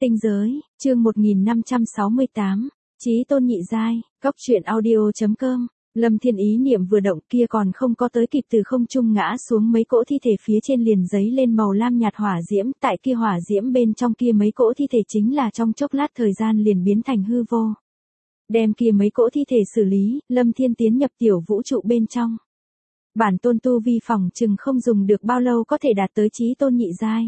Tinh giới, chương 1568, Chí tôn nhị giai, Cóc truyện audio.com. Lâm Thiên ý niệm vừa động kia còn không có tới kịp từ không trung ngã xuống mấy cỗ thi thể phía trên liền giấy lên màu lam nhạt hỏa diễm, tại kia hỏa diễm bên trong kia mấy cỗ thi thể chính là trong chốc lát thời gian liền biến thành hư vô. Đem kia mấy cỗ thi thể xử lý, Lâm Thiên tiến nhập tiểu vũ trụ bên trong. Bản tôn tu vi phòng chừng không dùng được bao lâu có thể đạt tới chí tôn nhị giai.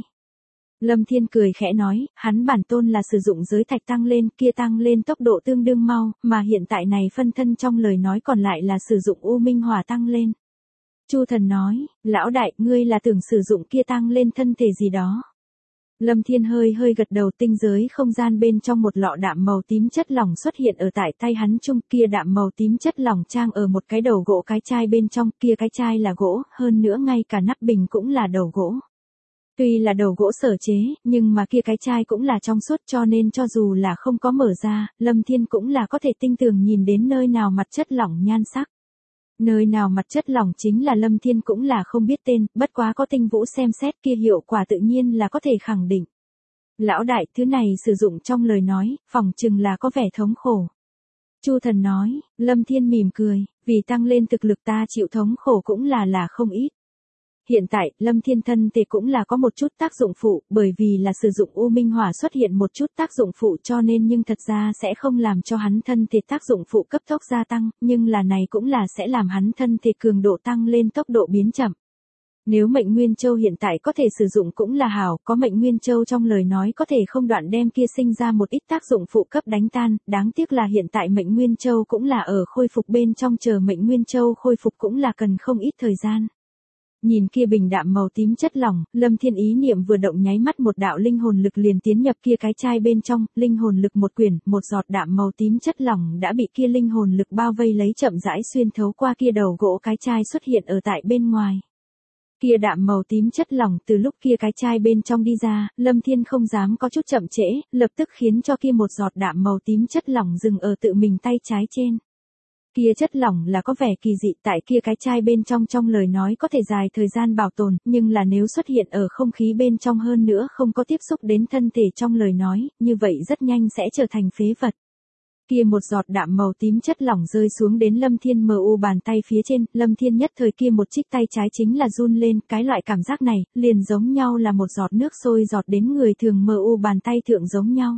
Lâm Thiên cười khẽ nói, hắn bản tôn là sử dụng giới thạch tăng lên, kia tăng lên tốc độ tương đương mau, mà hiện tại này phân thân trong lời nói còn lại là sử dụng u minh hỏa tăng lên. Chu Thần nói, lão đại, ngươi là tưởng sử dụng kia tăng lên thân thể gì đó. Lâm Thiên hơi gật đầu, tinh giới không gian bên trong một lọ đạm màu tím chất lỏng xuất hiện ở tại tay hắn chung, kia đạm màu tím chất lỏng trang ở một cái đầu gỗ cái chai bên trong, kia cái chai là gỗ, hơn nữa ngay cả nắp bình cũng là đầu gỗ. Tuy là đầu gỗ sở chế, nhưng mà kia cái chai cũng là trong suốt cho nên cho dù là không có mở ra, Lâm Thiên cũng là có thể tinh tường nhìn đến nơi nào mặt chất lỏng nhan sắc. Nơi nào mặt chất lỏng chính là Lâm Thiên cũng là không biết tên, bất quá có tinh vũ xem xét kia hiệu quả tự nhiên là có thể khẳng định. Lão đại, thứ này sử dụng trong lời nói, phỏng chừng là có vẻ thống khổ. Chu Thần nói, Lâm Thiên mỉm cười, vì tăng lên thực lực ta chịu thống khổ cũng là không ít. Hiện tại, Lâm Thiên thân thể cũng là có một chút tác dụng phụ, bởi vì là sử dụng u minh hỏa xuất hiện một chút tác dụng phụ cho nên nhưng thật ra sẽ không làm cho hắn thân thể tác dụng phụ cấp tốc gia tăng, nhưng là này cũng là sẽ làm hắn thân thể cường độ tăng lên tốc độ biến chậm. Nếu Mệnh Nguyên Châu hiện tại có thể sử dụng cũng là hảo, có Mệnh Nguyên Châu trong lời nói có thể không đoạn đem kia sinh ra một ít tác dụng phụ cấp đánh tan, đáng tiếc là hiện tại Mệnh Nguyên Châu cũng là ở khôi phục bên trong, chờ Mệnh Nguyên Châu khôi phục cũng là cần không ít thời gian. Nhìn kia bình đạm màu tím chất lỏng, Lâm Thiên ý niệm vừa động nháy mắt một đạo linh hồn lực liền tiến nhập kia cái chai bên trong, linh hồn lực một quyển, một giọt đạm màu tím chất lỏng đã bị kia linh hồn lực bao vây lấy chậm rãi xuyên thấu qua kia đầu gỗ cái chai xuất hiện ở tại bên ngoài. Kia đạm màu tím chất lỏng từ lúc kia cái chai bên trong đi ra, Lâm Thiên không dám có chút chậm trễ, lập tức khiến cho kia một giọt đạm màu tím chất lỏng dừng ở tự mình tay trái trên. Kia chất lỏng là có vẻ kỳ dị, tại kia cái chai bên trong lời nói có thể dài thời gian bảo tồn, nhưng là nếu xuất hiện ở không khí bên trong hơn nữa không có tiếp xúc đến thân thể trong lời nói, như vậy rất nhanh sẽ trở thành phế vật. Kia một giọt đạm màu tím chất lỏng rơi xuống đến Lâm Thiên mu bàn tay phía trên, Lâm Thiên nhất thời kia một chiếc tay trái chính là run lên, cái loại cảm giác này, liền giống nhau là một giọt nước sôi giọt đến người thường mu bàn tay thượng giống nhau.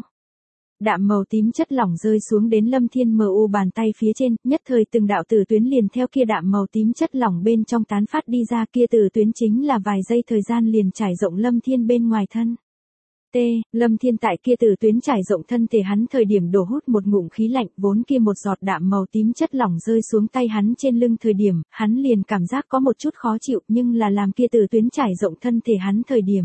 Đạm màu tím chất lỏng rơi xuống đến Lâm Thiên mu bàn tay phía trên, nhất thời từng đạo tử tuyến liền theo kia đạm màu tím chất lỏng bên trong tán phát đi ra, kia tử tuyến chính là vài giây thời gian liền trải rộng Lâm Thiên bên ngoài thân. Lâm Thiên tại kia tử tuyến trải rộng thân thể hắn thời điểm đổ hút một ngụm khí lạnh, vốn kia một giọt đạm màu tím chất lỏng rơi xuống tay hắn trên lưng thời điểm, hắn liền cảm giác có một chút khó chịu, nhưng là làm kia tử tuyến trải rộng thân thể hắn thời điểm.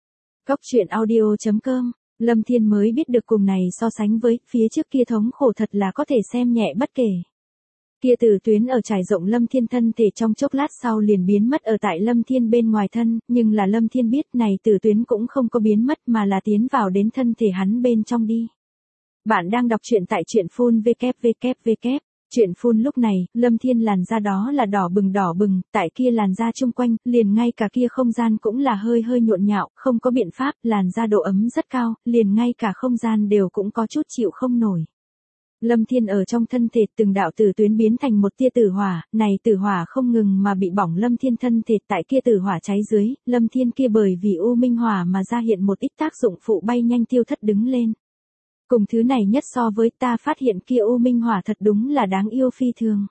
Cóc truyện audio.com. Lâm Thiên mới biết được cùng này so sánh với, phía trước kia thống khổ thật là có thể xem nhẹ bất kể. Kia tử tuyến ở trải rộng Lâm Thiên thân thể trong chốc lát sau liền biến mất ở tại Lâm Thiên bên ngoài thân, nhưng là Lâm Thiên biết này tử tuyến cũng không có biến mất mà là tiến vào đến thân thể hắn bên trong đi. Bạn đang đọc truyện tại truyện phun www. Chuyện phun lúc này, Lâm Thiên làn da đó là đỏ bừng, tại kia làn da chung quanh, liền ngay cả kia không gian cũng là hơi nhộn nhạo, không có biện pháp, làn da độ ấm rất cao, liền ngay cả không gian đều cũng có chút chịu không nổi. Lâm Thiên ở trong thân thể từng đạo tử tuyến biến thành một tia tử hỏa, này tử hỏa không ngừng mà bị bỏng Lâm Thiên thân thể, tại kia tử hỏa cháy dưới, Lâm Thiên kia bởi vì u minh hỏa mà ra hiện một ít tác dụng phụ bay nhanh tiêu thất đứng lên. Cùng thứ này nhất so với ta phát hiện kia u minh hỏa thật đúng là đáng yêu phi thường.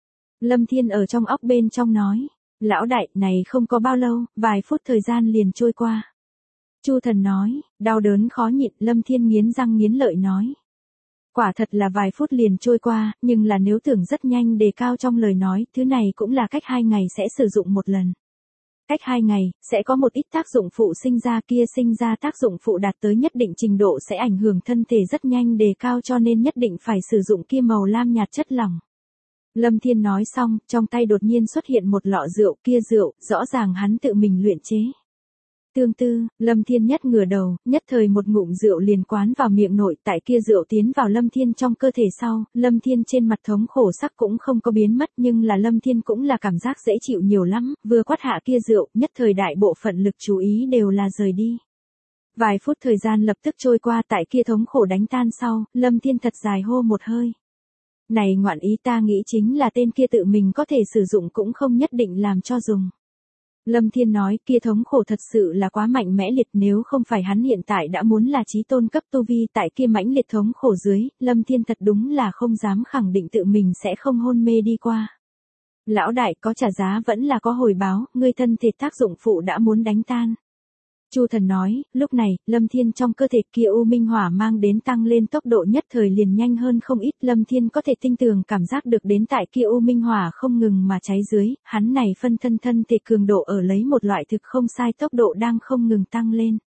Lâm Thiên ở trong óc bên trong nói, lão đại, này không có bao lâu, vài phút thời gian liền trôi qua. Chu Thần nói, đau đớn khó nhịn, Lâm Thiên nghiến răng nghiến lợi nói. Quả thật là vài phút liền trôi qua, nhưng là nếu tưởng rất nhanh đề cao trong lời nói, thứ này cũng là cách 2 ngày sẽ sử dụng một lần. Cách 2 ngày, sẽ có một ít tác dụng phụ sinh ra, kia sinh ra tác dụng phụ đạt tới nhất định trình độ sẽ ảnh hưởng thân thể rất nhanh đề cao cho nên nhất định phải sử dụng kia màu lam nhạt chất lỏng. Lâm Thiên nói xong, trong tay đột nhiên xuất hiện một lọ rượu, kia rượu, rõ ràng hắn tự mình luyện chế. Tương tư, Lâm Thiên nhất ngửa đầu, nhất thời một ngụm rượu liền quán vào miệng nội, tại kia rượu tiến vào Lâm Thiên trong cơ thể sau, Lâm Thiên trên mặt thống khổ sắc cũng không có biến mất nhưng là Lâm Thiên cũng là cảm giác dễ chịu nhiều lắm, vừa quát hạ kia rượu, nhất thời đại bộ phận lực chú ý đều là rời đi. Vài phút thời gian lập tức trôi qua, tại kia thống khổ đánh tan sau, Lâm Thiên thật dài hô một hơi. Này ngoạn ý, ta nghĩ chính là tên kia tự mình có thể sử dụng cũng không nhất định làm cho dùng. Lâm Thiên nói, kia thống khổ thật sự là quá mạnh mẽ liệt, nếu không phải hắn hiện tại đã muốn là chí tôn cấp tu vi tại kia mãnh liệt thống khổ dưới, Lâm Thiên thật đúng là không dám khẳng định tự mình sẽ không hôn mê đi qua. Lão đại, có trả giá vẫn là có hồi báo, ngươi thân thể tác dụng phụ đã muốn đánh tan. Chu Thần nói, lúc này, Lâm Thiên trong cơ thể kia u minh hỏa mang đến tăng lên tốc độ nhất thời liền nhanh hơn không ít. Lâm Thiên có thể tinh tường cảm giác được đến tại kia u minh hỏa không ngừng mà cháy dưới, hắn này phân thân thể cường độ ở lấy một loại thực không sai tốc độ đang không ngừng tăng lên.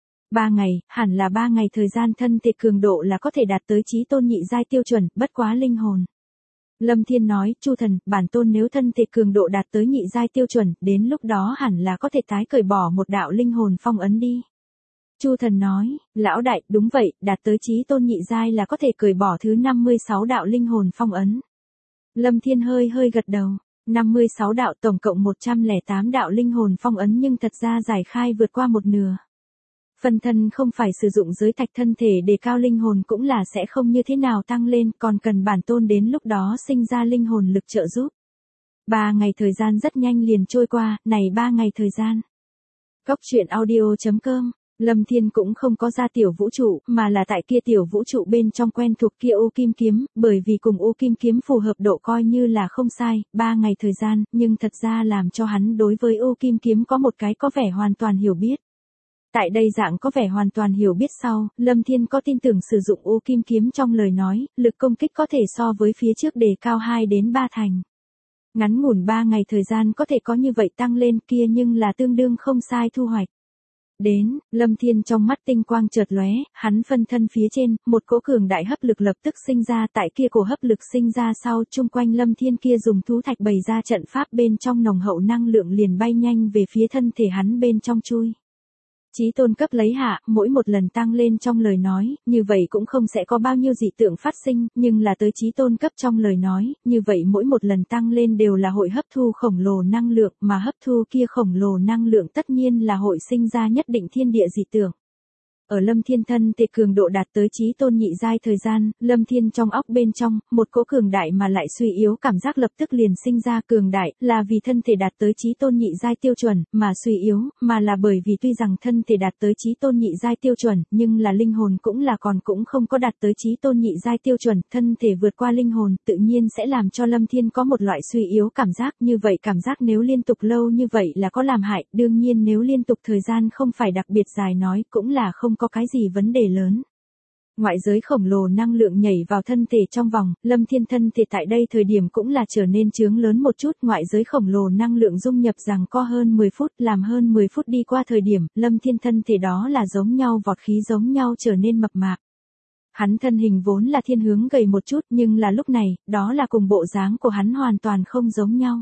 3 ngày, hẳn là 3 ngày thời gian thân thể cường độ là có thể đạt tới chí tôn nhị giai tiêu chuẩn, bất quá linh hồn. Lâm Thiên nói, Chu Thần, bản tôn nếu thân thể cường độ đạt tới nhị giai tiêu chuẩn, đến lúc đó hẳn là có thể tái cởi bỏ một đạo linh hồn phong ấn đi. Chu Thần nói, lão đại, đúng vậy, đạt tới chí tôn nhị giai là có thể cởi bỏ thứ 56 đạo linh hồn phong ấn. Lâm Thiên hơi gật đầu, 56 đạo tổng cộng 108 đạo linh hồn phong ấn nhưng thật ra giải khai vượt qua một nửa. Phân thân không phải sử dụng giới thạch thân thể để cao linh hồn cũng là sẽ không như thế nào tăng lên, còn cần bản tôn đến lúc đó sinh ra linh hồn lực trợ giúp. 3 ngày thời gian rất nhanh liền trôi qua, này 3 ngày thời gian. Góc truyện audio.com, Lâm Thiên cũng không có ra tiểu vũ trụ, mà là tại kia tiểu vũ trụ bên trong quen thuộc kia ô kim kiếm, bởi vì cùng ô kim kiếm phù hợp độ coi như là không sai, 3 ngày thời gian, nhưng thật ra làm cho hắn đối với ô kim kiếm có một cái có vẻ hoàn toàn hiểu biết. Tại đây dạng có vẻ hoàn toàn hiểu biết sau, Lâm Thiên có tin tưởng sử dụng ô kim kiếm trong lời nói, lực công kích có thể so với phía trước đề cao 2 đến 3 thành. Ngắn ngủn 3 ngày thời gian có thể có như vậy tăng lên kia nhưng là tương đương không sai thu hoạch. Đến, Lâm Thiên trong mắt tinh quang chợt lóe, hắn phân thân phía trên, một cỗ cường đại hấp lực lập tức sinh ra, tại kia cổ hấp lực sinh ra sau, chung quanh Lâm Thiên kia dùng thú thạch bày ra trận pháp bên trong nồng hậu năng lượng liền bay nhanh về phía thân thể hắn bên trong chui. Chí tôn cấp lấy hạ, mỗi một lần tăng lên trong lời nói, như vậy cũng không sẽ có bao nhiêu dị tượng phát sinh, nhưng là tới chí tôn cấp trong lời nói, như vậy mỗi một lần tăng lên đều là hội hấp thu khổng lồ năng lượng, mà hấp thu kia khổng lồ năng lượng tất nhiên là hội sinh ra nhất định thiên địa dị tượng. Ở Lâm Thiên thân thể cường độ đạt tới chí tôn nhị giai thời gian, Lâm Thiên trong óc bên trong, một cỗ cường đại mà lại suy yếu cảm giác lập tức liền sinh ra. Cường đại là vì thân thể đạt tới chí tôn nhị giai tiêu chuẩn, mà suy yếu, mà là bởi vì tuy rằng thân thể đạt tới chí tôn nhị giai tiêu chuẩn, nhưng là linh hồn cũng là cũng không có đạt tới chí tôn nhị giai tiêu chuẩn, thân thể vượt qua linh hồn, tự nhiên sẽ làm cho Lâm Thiên có một loại suy yếu cảm giác, như vậy cảm giác nếu liên tục lâu như vậy là có làm hại, đương nhiên nếu liên tục thời gian không phải đặc biệt dài nói, cũng là không có cái gì vấn đề lớn. Ngoại giới khổng lồ năng lượng nhảy vào thân thể trong vòng, Lâm Thiên thân thể tại đây thời điểm cũng là trở nên chướng lớn một chút, ngoại giới khổng lồ năng lượng dung nhập rằng co hơn 10 phút, làm hơn 10 phút đi qua thời điểm, Lâm Thiên thân thể đó là giống nhau vọt khí giống nhau trở nên mập mạp. Hắn thân hình vốn là thiên hướng gầy một chút, nhưng là lúc này, đó là cùng bộ dáng của hắn hoàn toàn không giống nhau.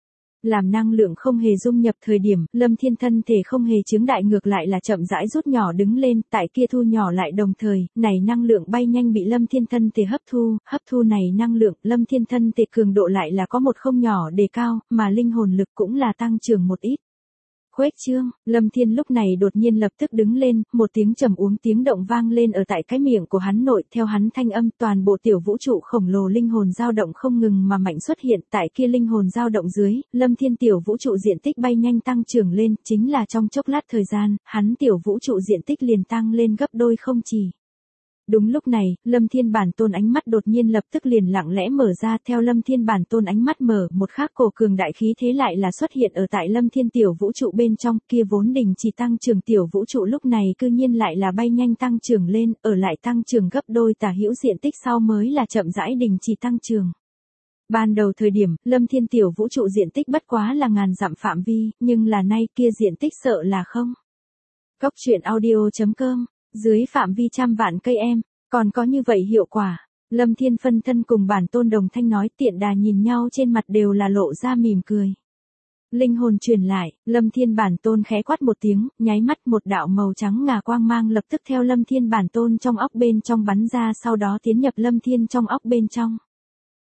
Làm năng lượng không hề dung nhập thời điểm, Lâm Thiên thân thể không hề chứng đại ngược lại là chậm rãi rút nhỏ đứng lên, tại kia thu nhỏ lại đồng thời, này năng lượng bay nhanh bị Lâm Thiên thân thể hấp thu này năng lượng, Lâm Thiên thân thể cường độ lại là có một không nhỏ đề cao, mà linh hồn lực cũng là tăng trưởng một ít. Khuếch trương, Lâm Thiên lúc này đột nhiên lập tức đứng lên, một tiếng trầm uống tiếng động vang lên ở tại cái miệng của hắn nội, theo hắn thanh âm toàn bộ tiểu vũ trụ khổng lồ linh hồn dao động không ngừng mà mạnh xuất hiện, tại kia linh hồn dao động dưới, Lâm Thiên tiểu vũ trụ diện tích bay nhanh tăng trưởng lên, chính là trong chốc lát thời gian, hắn tiểu vũ trụ diện tích liền tăng lên gấp đôi không chỉ. Đúng lúc này, Lâm Thiên bản tôn ánh mắt đột nhiên lập tức liền lặng lẽ mở ra, theo Lâm Thiên bản tôn ánh mắt mở, một khắc cổ cường đại khí thế lại là xuất hiện ở tại Lâm Thiên tiểu vũ trụ bên trong, kia vốn đình chỉ tăng trưởng tiểu vũ trụ lúc này cư nhiên lại là bay nhanh tăng trưởng lên, ở lại tăng trưởng gấp đôi tả hữu diện tích sau mới là chậm rãi đình chỉ tăng trưởng. Ban đầu thời điểm, Lâm Thiên tiểu vũ trụ diện tích bất quá là ngàn dặm phạm vi, nhưng là nay kia diện tích sợ là không. Góc truyện audio.com, dưới phạm vi trăm vạn cây em, còn có như vậy hiệu quả. Lâm Thiên phân thân cùng bản tôn đồng thanh nói, tiện đà nhìn nhau trên mặt đều là lộ ra mỉm cười. Linh hồn truyền lại, Lâm Thiên bản tôn khẽ quát một tiếng, nháy mắt một đạo màu trắng ngà quang mang lập tức theo Lâm Thiên bản tôn trong óc bên trong bắn ra, sau đó tiến nhập Lâm Thiên trong óc bên trong.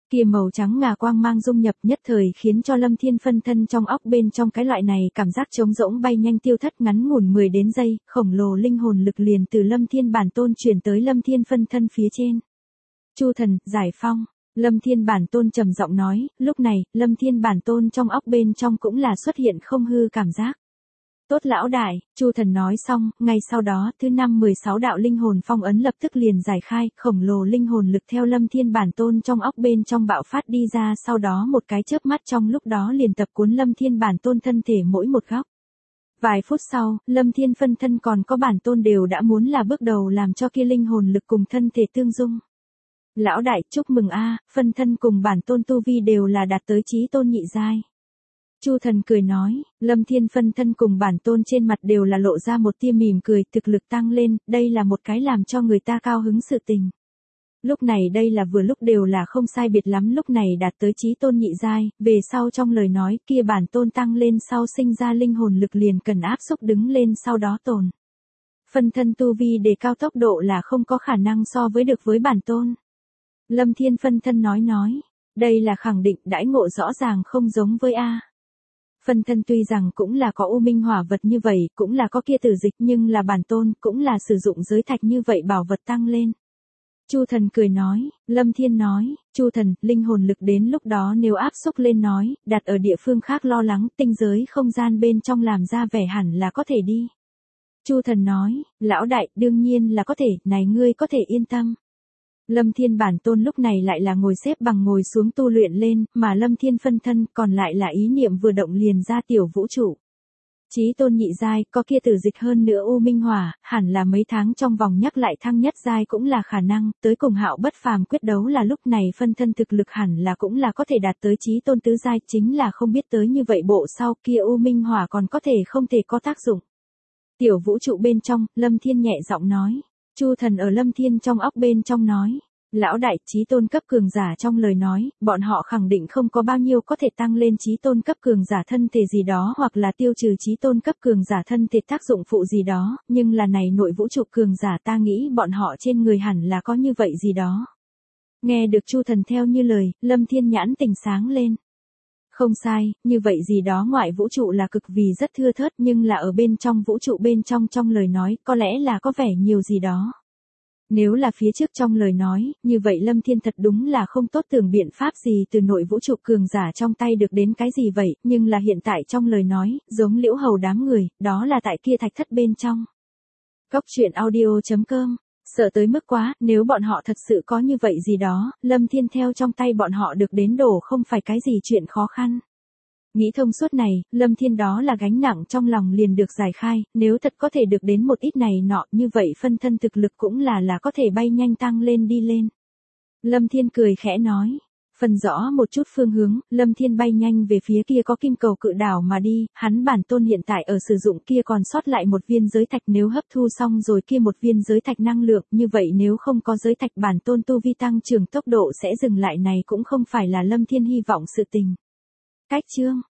Kia màu trắng ngà quang mang dung nhập nhất thời khiến cho Lâm Thiên phân thân trong óc bên trong cái loại này cảm giác trống rỗng bay nhanh tiêu thất ngắn ngủn 10 đến giây, khổng lồ linh hồn lực liền từ Lâm Thiên bản tôn chuyển tới Lâm Thiên phân thân phía trên. Chu thần, giải phong. Lâm Thiên bản tôn trầm giọng nói, lúc này, Lâm Thiên bản tôn trong óc bên trong cũng là xuất hiện không hư cảm giác. Tốt lão đại, Chu thần nói xong, ngay sau đó, thứ 16 đạo linh hồn phong ấn lập tức liền giải khai, khổng lồ linh hồn lực theo Lâm Thiên bản tôn trong óc bên trong bạo phát đi ra, sau đó một cái chớp mắt trong lúc đó liền tập cuốn Lâm Thiên bản tôn thân thể mỗi một góc. Vài phút sau, Lâm Thiên phân thân còn có bản tôn đều đã muốn là bước đầu làm cho kia linh hồn lực cùng thân thể tương dung. Lão đại, chúc mừng a, phân thân cùng bản tôn tu vi đều là đạt tới chí tôn nhị giai. Chu thần cười nói, Lâm Thiên phân thân cùng bản tôn trên mặt đều là lộ ra một tia mỉm cười, thực lực tăng lên, đây là một cái làm cho người ta cao hứng sự tình. Lúc này đây là vừa lúc đều là không sai biệt lắm, lúc này đạt tới chí tôn nhị giai, về sau trong lời nói kia bản tôn tăng lên sau sinh ra linh hồn lực liền cần áp xúc đứng lên sau đó tồn. Phân thân tu vi để cao tốc độ là không có khả năng so với được với bản tôn. Lâm Thiên phân thân nói, đây là khẳng định đãi ngộ rõ ràng không giống với A. Phân thân tuy rằng cũng là có u minh hỏa vật như vậy, cũng là có kia tử dịch nhưng là bản tôn, cũng là sử dụng giới thạch như vậy bảo vật tăng lên. Chu thần cười nói, Lâm Thiên nói, Chu thần, linh hồn lực đến lúc đó nếu áp xúc lên nói, đặt ở địa phương khác lo lắng, tinh giới không gian bên trong làm ra vẻ hẳn là có thể đi. Chu thần nói, lão đại, đương nhiên là có thể, này ngươi có thể yên tâm. Lâm Thiên bản tôn lúc này lại là ngồi xếp bằng ngồi xuống tu luyện lên, mà Lâm Thiên phân thân còn lại là ý niệm vừa động liền ra tiểu vũ trụ. Chí tôn nhị giai, có kia tử dịch hơn nữa u minh hỏa, hẳn là mấy tháng trong vòng nhắc lại thăng nhất giai cũng là khả năng, tới cùng Hạo bất phàm quyết đấu là lúc này phân thân thực lực hẳn là cũng là có thể đạt tới chí tôn tứ giai, chính là không biết tới như vậy bộ sau kia u minh hỏa còn có thể không thể có tác dụng. Tiểu vũ trụ bên trong, Lâm Thiên nhẹ giọng nói. Chu thần ở Lâm Thiên trong óc bên trong nói, lão đại, chí tôn cấp cường giả trong lời nói, bọn họ khẳng định không có bao nhiêu có thể tăng lên chí tôn cấp cường giả thân thể gì đó hoặc là tiêu trừ chí tôn cấp cường giả thân thể tác dụng phụ gì đó, nhưng là này nội vũ trụ cường giả ta nghĩ bọn họ trên người hẳn là có như vậy gì đó. Nghe được Chu thần theo như lời, Lâm Thiên nhãn tỉnh sáng lên. Không sai, như vậy gì đó ngoại vũ trụ là cực vì rất thưa thớt nhưng là ở bên trong vũ trụ bên trong lời nói có lẽ là có vẻ nhiều gì đó. Nếu là phía trước trong lời nói, như vậy Lâm Thiên thật đúng là không tốt tưởng biện pháp gì từ nội vũ trụ cường giả trong tay được đến cái gì vậy, nhưng là hiện tại trong lời nói, giống Liễu Hầu đám người, đó là tại kia thạch thất bên trong. Cốc truyện audio.com. Sợ tới mức quá, nếu bọn họ thật sự có như vậy gì đó, Lâm Thiên theo trong tay bọn họ được đến đổ không phải cái gì chuyện khó khăn. Nghĩ thông suốt này, Lâm Thiên đó là gánh nặng trong lòng liền được giải khai, nếu thật có thể được đến một ít này nọ như vậy phân thân thực lực cũng là có thể bay nhanh tăng lên đi lên. Lâm Thiên cười khẽ nói. Phân rõ một chút phương hướng, Lâm Thiên bay nhanh về phía kia có kim cầu cự đảo mà đi, hắn bản tôn hiện tại ở sử dụng kia còn sót lại một viên giới thạch, nếu hấp thu xong rồi kia một viên giới thạch năng lượng, như vậy nếu không có giới thạch bản tôn tu vi tăng trưởng tốc độ sẽ dừng lại, này cũng không phải là Lâm Thiên hy vọng sự tình. Cách chương